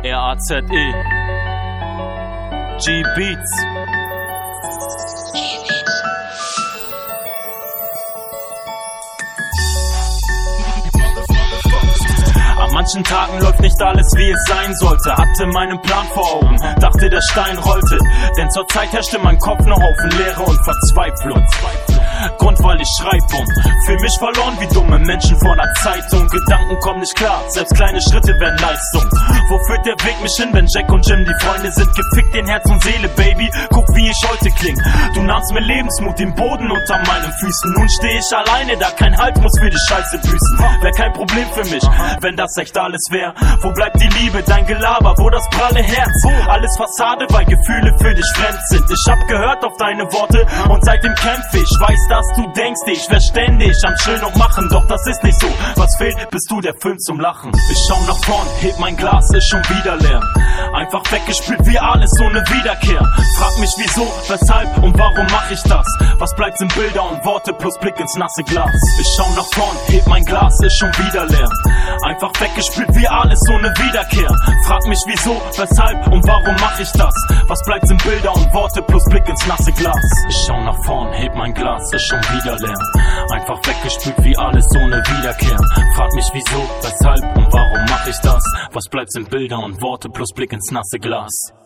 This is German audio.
R-A-Z-E G-Beats. An manchen Tagen läuft nicht alles, wie es sein sollte. Hatte meinen Plan vor Augen, dachte der Stein rollte. Denn zur Zeit herrschte in meinem Kopf nur Haufen Leere und Verzweiflung. Grund, weil ich schreib fühl mich verloren wie dumme Menschen vor einer Zeitung. Gedanken kommen nicht klar, selbst kleine Schritte werden Leistung. Wo führt der Weg mich hin, wenn Jack und Jim die Freunde sind? Gefickt in Herz und Seele, Baby, guck wie ich heute kling. Du nahmst mir Lebensmut, den Boden unter meinen Füßen. Nun steh ich alleine da, kein Halt muss für die Scheiße büßen. Wär kein Problem für mich, wenn das echt alles wär. Wo bleibt die Liebe, dein Gelaber, wo das pralle Herz? Alles Fassade, weil Gefühle für dich fremd sind. Ich hab gehört auf deine Worte und seitdem kämpfe ich. Weiß, dass du denkst, ich wär ständig am Chillen und Machen. Doch das ist nicht so, was fehlt, bist du der Film zum Lachen. Ich schau nach vorn, heb mein Glas, ist schon wieder leer. Einfach weggespült wie alles ohne Wiederkehr. Frag mich wieso, weshalb und warum mach ich das? Was bleibt sind Bilder und Worte plus Blick ins nasse Glas. Ich schau nach vorn, heb mein Glas, ist schon wieder leer. Einfach weggespült wie alles ohne Wiederkehr. Frag mich wieso, weshalb und warum mach ich das? Was bleibt sind Bilder und Worte plus Blick ins nasse Glas. Ich schau nach vorn, heb mein Glas, ist schon wieder leer. Einfach weggespült wie alles ohne Wiederkehr. Frag mich wieso, weshalb und warum mach ich das? Was bleibt sind Bilder und Worte plus Blick ins nasse Glas.